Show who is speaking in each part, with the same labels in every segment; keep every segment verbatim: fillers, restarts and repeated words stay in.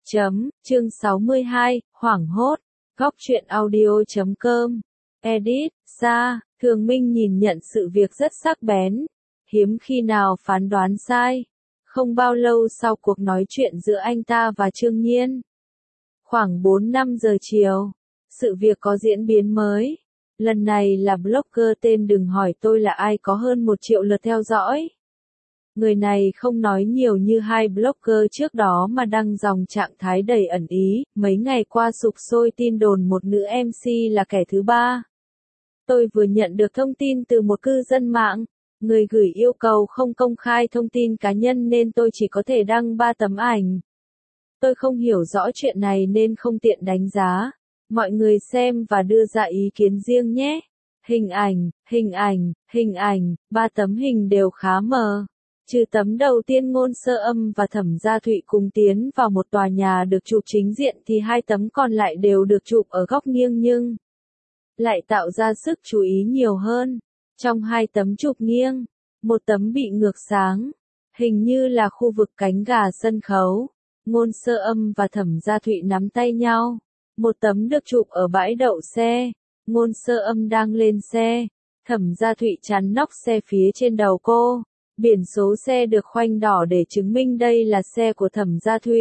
Speaker 1: Chấm, chương sáu mươi hai, hoảng hốt, góc truyện audio chấm com, edit, Sa, Thường Minh nhìn nhận sự việc rất sắc bén, hiếm khi nào phán đoán sai. Không bao lâu sau cuộc nói chuyện giữa anh ta và Trương Nhiên, khoảng bốn năm giờ chiều, sự việc có diễn biến mới. Lần này là blogger tên Đừng Hỏi Tôi Là Ai có hơn một triệu lượt theo dõi. Người này không nói nhiều như hai blogger trước đó mà đăng dòng trạng thái đầy ẩn ý, mấy ngày qua sục sôi tin đồn một nữ em xê là kẻ thứ ba. Tôi vừa nhận được thông tin từ một cư dân mạng, người gửi yêu cầu không công khai thông tin cá nhân nên tôi chỉ có thể đăng ba tấm ảnh. Tôi không hiểu rõ chuyện này nên không tiện đánh giá. Mọi người xem và đưa ra ý kiến riêng nhé. Hình ảnh, hình ảnh, hình ảnh, ba tấm hình đều khá mờ. Trừ tấm đầu tiên Ngôn Sơ Âm và Thẩm Gia Thụy cùng tiến vào một tòa nhà được chụp chính diện thì hai tấm còn lại đều được chụp ở góc nghiêng nhưng lại tạo ra sức chú ý nhiều hơn. Trong hai tấm chụp nghiêng, một tấm bị ngược sáng, hình như là khu vực cánh gà sân khấu. Ngôn Sơ Âm và Thẩm Gia Thụy nắm tay nhau. Một tấm được chụp ở bãi đậu xe. Ngôn Sơ Âm đang lên xe. Thẩm Gia Thụy chắn nóc xe phía trên đầu cô. Biển số xe được khoanh đỏ để chứng minh đây là xe của Thẩm Gia Thụy.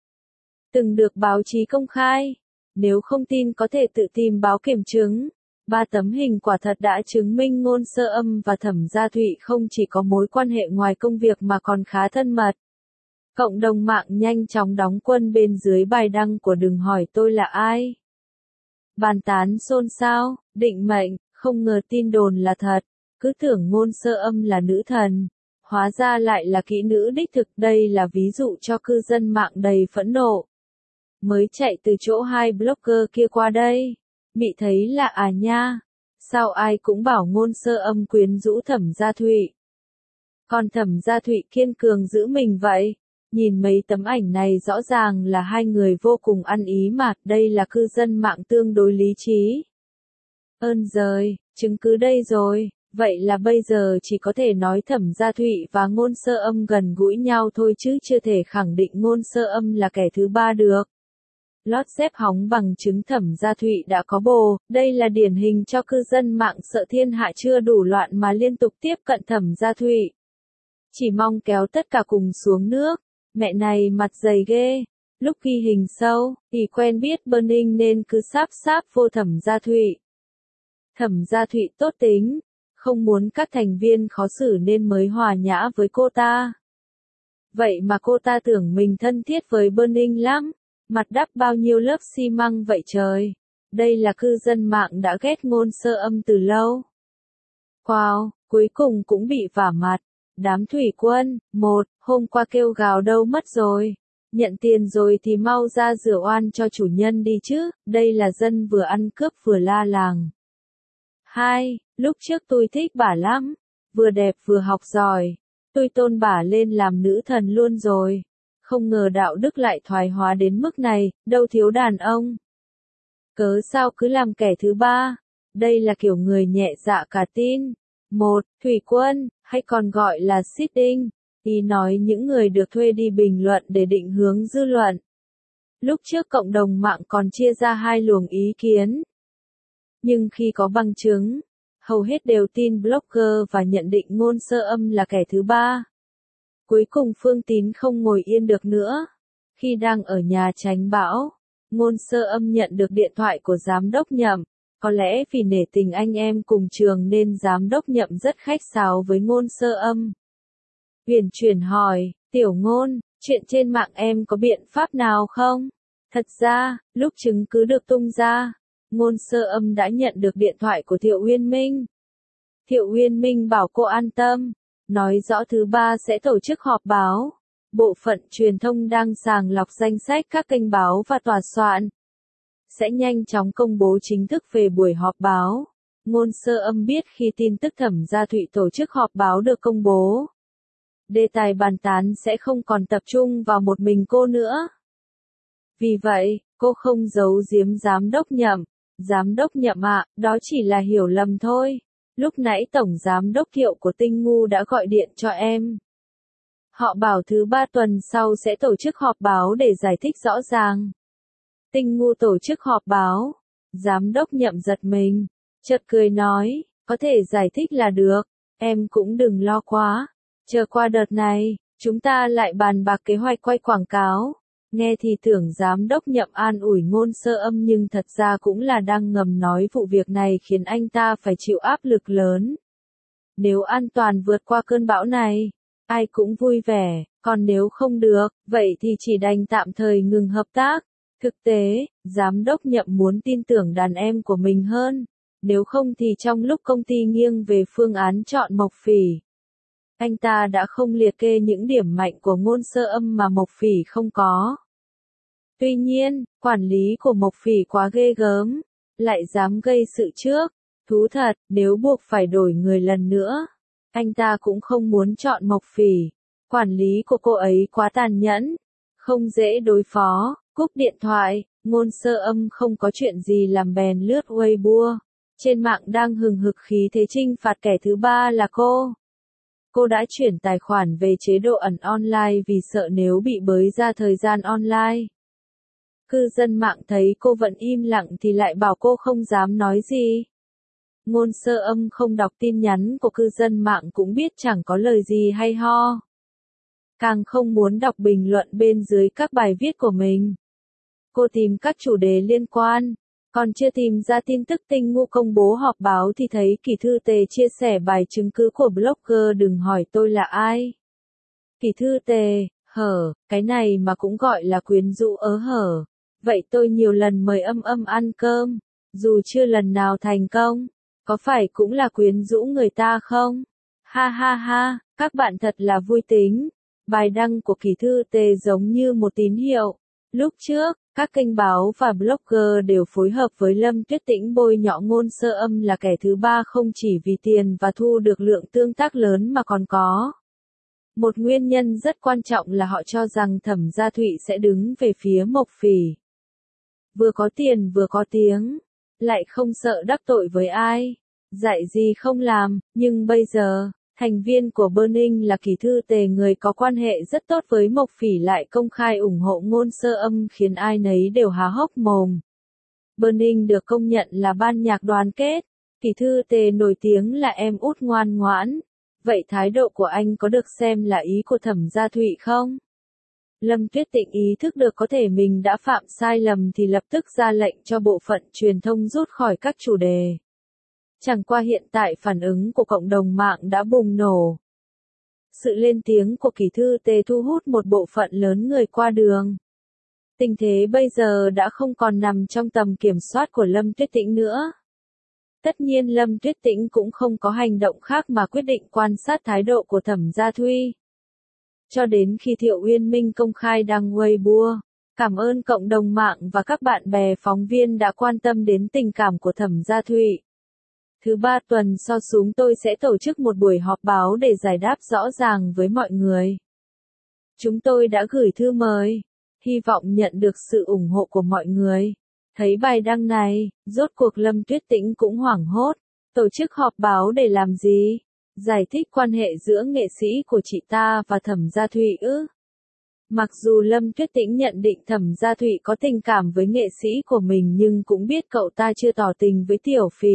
Speaker 1: Từng được báo chí công khai. Nếu không tin có thể tự tìm báo kiểm chứng. Ba tấm hình quả thật đã chứng minh Ngôn Sơ Âm và Thẩm Gia Thụy không chỉ có mối quan hệ ngoài công việc mà còn khá thân mật. Cộng đồng mạng nhanh chóng đóng quân bên dưới bài đăng của Đừng Hỏi Tôi Là Ai. Bàn tán xôn xao, định mệnh, không ngờ tin đồn là thật, cứ tưởng Ngôn Sơ Âm là nữ thần, hóa ra lại là kỹ nữ đích thực. Đây là ví dụ cho cư dân mạng đầy phẫn nộ. Mới chạy từ chỗ hai blogger kia qua đây, bị thấy lạ à nha, sao ai cũng bảo Ngôn Sơ Âm quyến rũ Thẩm Gia Thụy. Còn Thẩm Gia Thụy kiên cường giữ mình vậy. Nhìn mấy tấm ảnh này rõ ràng là hai người vô cùng ăn ý mà, đây là cư dân mạng tương đối lý trí. Ơn giời, chứng cứ đây rồi, vậy là bây giờ chỉ có thể nói Thẩm Gia Thụy và Ngôn Sơ Âm gần gũi nhau thôi chứ chưa thể khẳng định Ngôn Sơ Âm là kẻ thứ ba được. Lót xếp hóng bằng chứng Thẩm Gia Thụy đã có bồ, đây là điển hình cho cư dân mạng sợ thiên hạ chưa đủ loạn mà liên tục tiếp cận Thẩm Gia Thụy. Chỉ mong kéo tất cả cùng xuống nước. Mẹ này mặt dày ghê. Lúc ghi hình sâu, thì quen biết Burning nên cứ sáp sáp vô Thẩm Gia Thụy. Thẩm Gia Thụy tốt tính, không muốn các thành viên khó xử nên mới hòa nhã với cô ta. Vậy mà cô ta tưởng mình thân thiết với Burning lắm, mặt đắp bao nhiêu lớp xi măng vậy trời. Đây là cư dân mạng đã ghét Ngôn Sơ Âm từ lâu. Wow, cuối cùng cũng bị vả mặt. Đám thủy quân, một, hôm qua kêu gào đâu mất rồi. Nhận tiền rồi thì mau ra rửa oan cho chủ nhân đi chứ, đây là dân vừa ăn cướp vừa la làng. Hai, lúc trước tôi thích bả lắm, vừa đẹp vừa học giỏi. Tôi tôn bả lên làm nữ thần luôn rồi. Không ngờ đạo đức lại thoái hóa đến mức này, đâu thiếu đàn ông. Cớ sao cứ làm kẻ thứ ba? Đây là kiểu người nhẹ dạ cả tin. Một, thủy quân, hay còn gọi là sitting, ý nói những người được thuê đi bình luận để định hướng dư luận. Lúc trước cộng đồng mạng còn chia ra hai luồng ý kiến. Nhưng khi có bằng chứng, hầu hết đều tin blogger và nhận định Ngôn Sơ Âm là kẻ thứ ba. Cuối cùng Phương Tín không ngồi yên được nữa. Khi đang ở nhà tránh bão, Ngôn Sơ Âm nhận được điện thoại của giám đốc Nhậm. Có lẽ vì nể tình anh em cùng trường nên giám đốc Nhậm rất khách sáo với Ngôn Sơ Âm. Huyền chuyển hỏi, Tiểu Ngôn, chuyện trên mạng em có biện pháp nào không? Thật ra, lúc chứng cứ được tung ra, Ngôn Sơ Âm đã nhận được điện thoại của Thiệu Uyên Minh. Thiệu Uyên Minh bảo cô an tâm, nói rõ thứ ba sẽ tổ chức họp báo. Bộ phận truyền thông đang sàng lọc danh sách các kênh báo và tòa soạn. Sẽ nhanh chóng công bố chính thức về buổi họp báo. Ngôn Sơ Âm biết khi tin tức Thẩm Gia Thụy tổ chức họp báo được công bố. Đề tài bàn tán sẽ không còn tập trung vào một mình cô nữa. Vì vậy, cô không giấu giếm giám đốc Nhậm. Giám đốc Nhậm ạ, đó chỉ là hiểu lầm thôi. Lúc nãy Tổng Giám đốc Thiệu của Tinh Ngu đã gọi điện cho em. Họ bảo thứ ba tuần sau sẽ tổ chức họp báo để giải thích rõ ràng. Tinh Ngu tổ chức họp báo. Giám đốc Nhậm giật mình, chợt cười nói, có thể giải thích là được, em cũng đừng lo quá. Chờ qua đợt này, chúng ta lại bàn bạc kế hoạch quay quảng cáo. Nghe thì tưởng giám đốc Nhậm an ủi Ngôn Sơ Âm nhưng thật ra cũng là đang ngầm nói vụ việc này khiến anh ta phải chịu áp lực lớn. Nếu an toàn vượt qua cơn bão này, ai cũng vui vẻ, còn nếu không được, vậy thì chỉ đành tạm thời ngừng hợp tác. Thực tế, giám đốc Nhậm muốn tin tưởng đàn em của mình hơn, nếu không thì trong lúc công ty nghiêng về phương án chọn Mộc Phỉ, anh ta đã không liệt kê những điểm mạnh của Ngôn Sơ Âm mà Mộc Phỉ không có. Tuy nhiên, quản lý của Mộc Phỉ quá ghê gớm, lại dám gây sự trước. Thú thật, nếu buộc phải đổi người lần nữa, anh ta cũng không muốn chọn Mộc Phỉ. Quản lý của cô ấy quá tàn nhẫn, không dễ đối phó. Cúp điện thoại, Ngôn Sơ Âm không có chuyện gì làm bèn lướt Weibo. Trên mạng đang hừng hực khí thế trinh phạt kẻ thứ ba là cô. Cô đã chuyển tài khoản về chế độ ẩn online vì sợ nếu bị bới ra thời gian online. Cư dân mạng thấy cô vẫn im lặng thì lại bảo cô không dám nói gì. Ngôn Sơ Âm không đọc tin nhắn của cư dân mạng cũng biết chẳng có lời gì hay ho. Càng không muốn đọc bình luận bên dưới các bài viết của mình. Cô tìm các chủ đề liên quan, còn chưa tìm ra tin tức Tinh Ngu công bố họp báo thì thấy Kỳ Thư Tề chia sẻ bài chứng cứ của blogger đừng hỏi tôi là ai. Kỳ Thư Tề, hở, cái này mà cũng gọi là quyến rũ ớ hở. Vậy tôi nhiều lần mời Âm Âm ăn cơm, dù chưa lần nào thành công, có phải cũng là quyến rũ người ta không? Ha ha ha, các bạn thật là vui tính. Bài đăng của Kỳ Thư Tề giống như một tín hiệu. Lúc trước, các kênh báo và blogger đều phối hợp với Lâm Tuyết Tĩnh bôi nhọ Ngôn Sơ Âm là kẻ thứ ba không chỉ vì tiền và thu được lượng tương tác lớn mà còn có. Một nguyên nhân rất quan trọng là họ cho rằng Thẩm Gia Thụy sẽ đứng về phía Mộc Phỉ. Vừa có tiền vừa có tiếng, lại không sợ đắc tội với ai, dạy gì không làm, nhưng bây giờ, thành viên của Burning là Kỳ Thư Tề người có quan hệ rất tốt với Mộc Phỉ lại công khai ủng hộ Ngôn Sơ Âm khiến ai nấy đều há hốc mồm. Burning được công nhận là ban nhạc đoàn kết, Kỳ Thư Tề nổi tiếng là em út ngoan ngoãn, vậy thái độ của anh có được xem là ý của Thẩm Gia Thụy không? Lâm Tuyết Tĩnh ý thức được có thể mình đã phạm sai lầm thì lập tức ra lệnh cho bộ phận truyền thông rút khỏi các chủ đề. Chẳng qua hiện tại phản ứng của cộng đồng mạng đã bùng nổ. Sự lên tiếng của Kỳ Thư Tề thu hút một bộ phận lớn người qua đường. Tình thế bây giờ đã không còn nằm trong tầm kiểm soát của Lâm Tuyết Tĩnh nữa. Tất nhiên Lâm Tuyết Tĩnh cũng không có hành động khác mà quyết định quan sát thái độ của Thẩm Gia Thụy. Cho đến khi Thiệu Uyên Minh công khai đăng Weibo, cảm ơn cộng đồng mạng và các bạn bè phóng viên đã quan tâm đến tình cảm của Thẩm Gia Thụy. Thứ ba tuần sau chúng tôi sẽ tổ chức một buổi họp báo để giải đáp rõ ràng với mọi người. Chúng tôi đã gửi thư mời, hy vọng nhận được sự ủng hộ của mọi người. Thấy bài đăng này, rốt cuộc Lâm Tuyết Tĩnh cũng hoảng hốt. Tổ chức họp báo để làm gì? Giải thích quan hệ giữa nghệ sĩ của chị ta và Thẩm Gia Thụy ư? Mặc dù Lâm Tuyết Tĩnh nhận định Thẩm Gia Thụy có tình cảm với nghệ sĩ của mình nhưng cũng biết cậu ta chưa tỏ tình với Tiểu Phỉ.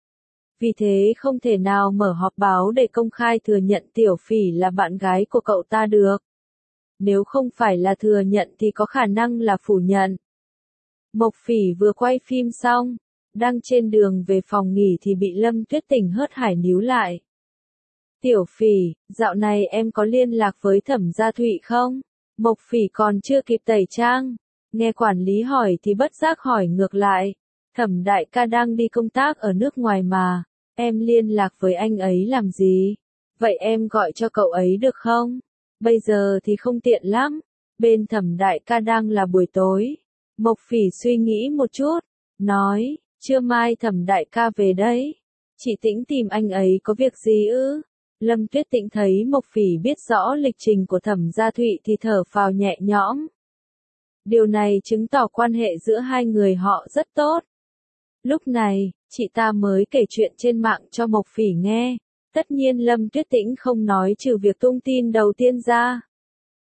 Speaker 1: Vì thế không thể nào mở họp báo để công khai thừa nhận Tiểu Phỉ là bạn gái của cậu ta được. Nếu không phải là thừa nhận thì có khả năng là phủ nhận. Mộc Phỉ vừa quay phim xong, đang trên đường về phòng nghỉ thì bị Lâm Tuyết Tĩnh hớt hải níu lại. Tiểu Phỉ, dạo này em có liên lạc với Thẩm Gia Thụy không? Mộc Phỉ còn chưa kịp tẩy trang. Nghe quản lý hỏi thì bất giác hỏi ngược lại. Thẩm đại ca đang đi công tác ở nước ngoài mà. Em liên lạc với anh ấy làm gì? Vậy em gọi cho cậu ấy được không? Bây giờ thì không tiện lắm. Bên Thẩm đại ca đang là buổi tối. Mộc Phỉ suy nghĩ một chút. Nói, trưa mai Thẩm đại ca về đấy. Chị Tĩnh tìm anh ấy có việc gì ư? Lâm Tuyết Tĩnh thấy Mộc Phỉ biết rõ lịch trình của Thẩm Gia Thụy thì thở phào nhẹ nhõm. Điều này chứng tỏ quan hệ giữa hai người họ rất tốt. Lúc này, chị ta mới kể chuyện trên mạng cho Mộc Phỉ nghe. Tất nhiên Lâm Tuyết Tĩnh không nói trừ việc tung tin đầu tiên ra.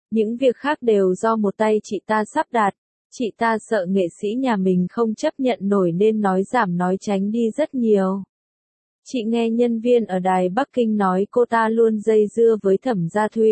Speaker 1: Những việc khác đều do một tay chị ta sắp đặt. Chị ta sợ nghệ sĩ nhà mình không chấp nhận nổi nên nói giảm nói tránh đi rất nhiều. Chị nghe nhân viên ở đài Bắc Kinh nói cô ta luôn dây dưa với Thẩm Gia Thụy.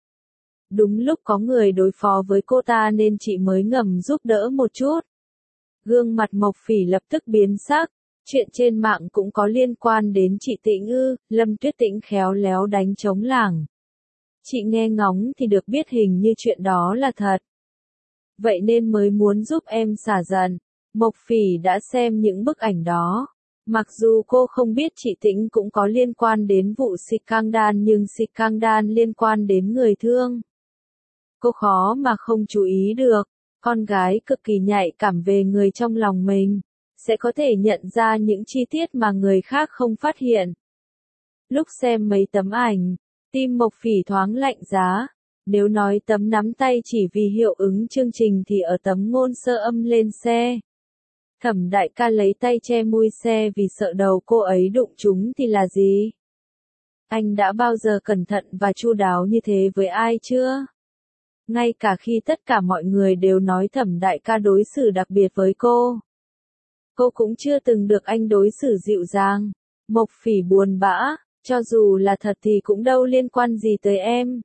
Speaker 1: Đúng lúc có người đối phó với cô ta nên chị mới ngầm giúp đỡ một chút. Gương mặt Mộc Phỉ lập tức biến sắc. Chuyện trên mạng cũng có liên quan đến chị Tĩnh ư? Lâm Tuyết Tĩnh khéo léo đánh trống lảng. Chị nghe ngóng thì được biết hình như chuyện đó là thật. Vậy nên mới muốn giúp em xả giận. Mộc Phỉ đã xem những bức ảnh đó. Mặc dù cô không biết chị Tĩnh cũng có liên quan đến vụ scandal nhưng scandal liên quan đến người thương. Cô khó mà không chú ý được. Con gái cực kỳ nhạy cảm về người trong lòng mình. Sẽ có thể nhận ra những chi tiết mà người khác không phát hiện. Lúc xem mấy tấm ảnh, tim Mộc Phỉ thoáng lạnh giá. Nếu nói tấm nắm tay chỉ vì hiệu ứng chương trình thì ở tấm Ngôn Sơ Âm lên xe. Thẩm đại ca lấy tay che mui xe vì sợ đầu cô ấy đụng trúng thì là gì? Anh đã bao giờ cẩn thận và chu đáo như thế với ai chưa? Ngay cả khi tất cả mọi người đều nói Thẩm đại ca đối xử đặc biệt với cô. Cô cũng chưa từng được anh đối xử dịu dàng. Mộc Phỉ buồn bã, cho dù là thật thì cũng đâu liên quan gì tới em.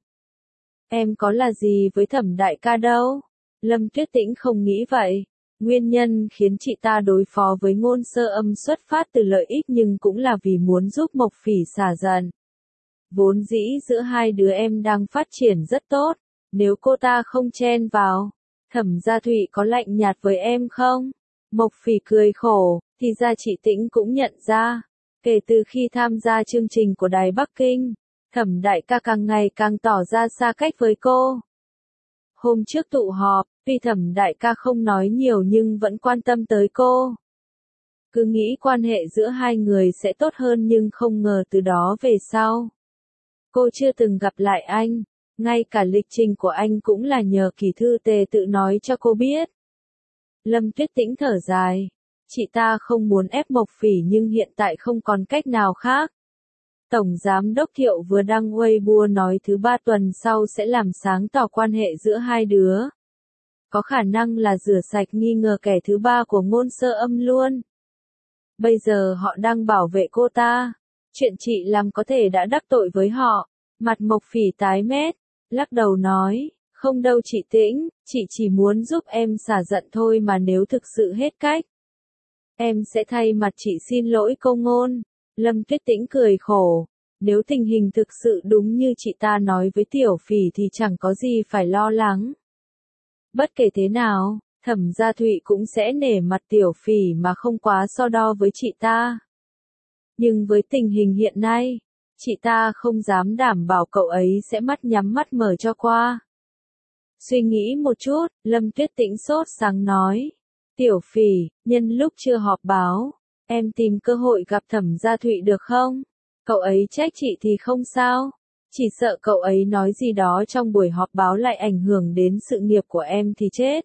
Speaker 1: Em có là gì với Thẩm đại ca đâu. Lâm Tuyết Tĩnh không nghĩ vậy. Nguyên nhân khiến chị ta đối phó với Ngôn Sơ Âm xuất phát từ lợi ích nhưng cũng là vì muốn giúp Mộc Phỉ xả giận. Vốn dĩ giữa hai đứa em đang phát triển rất tốt. Nếu cô ta không chen vào, Thẩm Gia Thụy có lạnh nhạt với em không? Mộc Phỉ cười khổ, thì ra chị Tĩnh cũng nhận ra. Kể từ khi tham gia chương trình của Đài Bắc Kinh, Thẩm đại ca càng ngày càng tỏ ra xa cách với cô. Hôm trước tụ họp, tuy Thẩm đại ca không nói nhiều nhưng vẫn quan tâm tới cô. Cứ nghĩ quan hệ giữa hai người sẽ tốt hơn nhưng không ngờ từ đó về sau. Cô chưa từng gặp lại anh, ngay cả lịch trình của anh cũng là nhờ Kỳ Thư Tề tự nói cho cô biết. Lâm Tuyết Tĩnh thở dài. Chị ta không muốn ép Mộc Phỉ nhưng hiện tại không còn cách nào khác. Tổng Giám đốc Thiệu vừa đăng Weibo nói thứ ba tuần sau sẽ làm sáng tỏ quan hệ giữa hai đứa. Có khả năng là rửa sạch nghi ngờ kẻ thứ ba của Ngôn Sơ Âm luôn. Bây giờ họ đang bảo vệ cô ta. Chuyện chị làm có thể đã đắc tội với họ. Mặt Mộc Phỉ tái mét, lắc đầu nói, không đâu chị Tĩnh, chị chỉ muốn giúp em xả giận thôi mà nếu thực sự hết cách. Em sẽ thay mặt chị xin lỗi cô Ngôn. Lâm Tuyết Tĩnh cười khổ. Nếu tình hình thực sự đúng như chị ta nói với Tiểu Phỉ thì chẳng có gì phải lo lắng. Bất kể thế nào, Thẩm Gia Thụy cũng sẽ nể mặt Tiểu Phỉ mà không quá so đo với chị ta. Nhưng với tình hình hiện nay, chị ta không dám đảm bảo cậu ấy sẽ mắt nhắm mắt mở cho qua. Suy nghĩ một chút, Lâm Tuyết Tĩnh sốt sáng nói. Tiểu Phỉ, nhân lúc chưa họp báo, em tìm cơ hội gặp Thẩm Gia Thụy được không? Cậu ấy trách chị thì không sao. Chỉ sợ cậu ấy nói gì đó trong buổi họp báo lại ảnh hưởng đến sự nghiệp của em thì chết.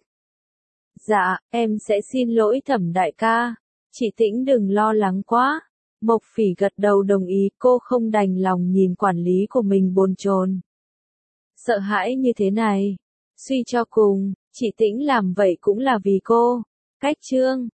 Speaker 1: Dạ, em sẽ xin lỗi Thẩm đại ca. Chị Tĩnh đừng lo lắng quá. Mộc Phỉ gật đầu đồng ý, cô không đành lòng nhìn quản lý của mình bồn chồn. Sợ hãi như thế này. Suy cho cùng, chị Tĩnh làm vậy cũng là vì cô. Cách chương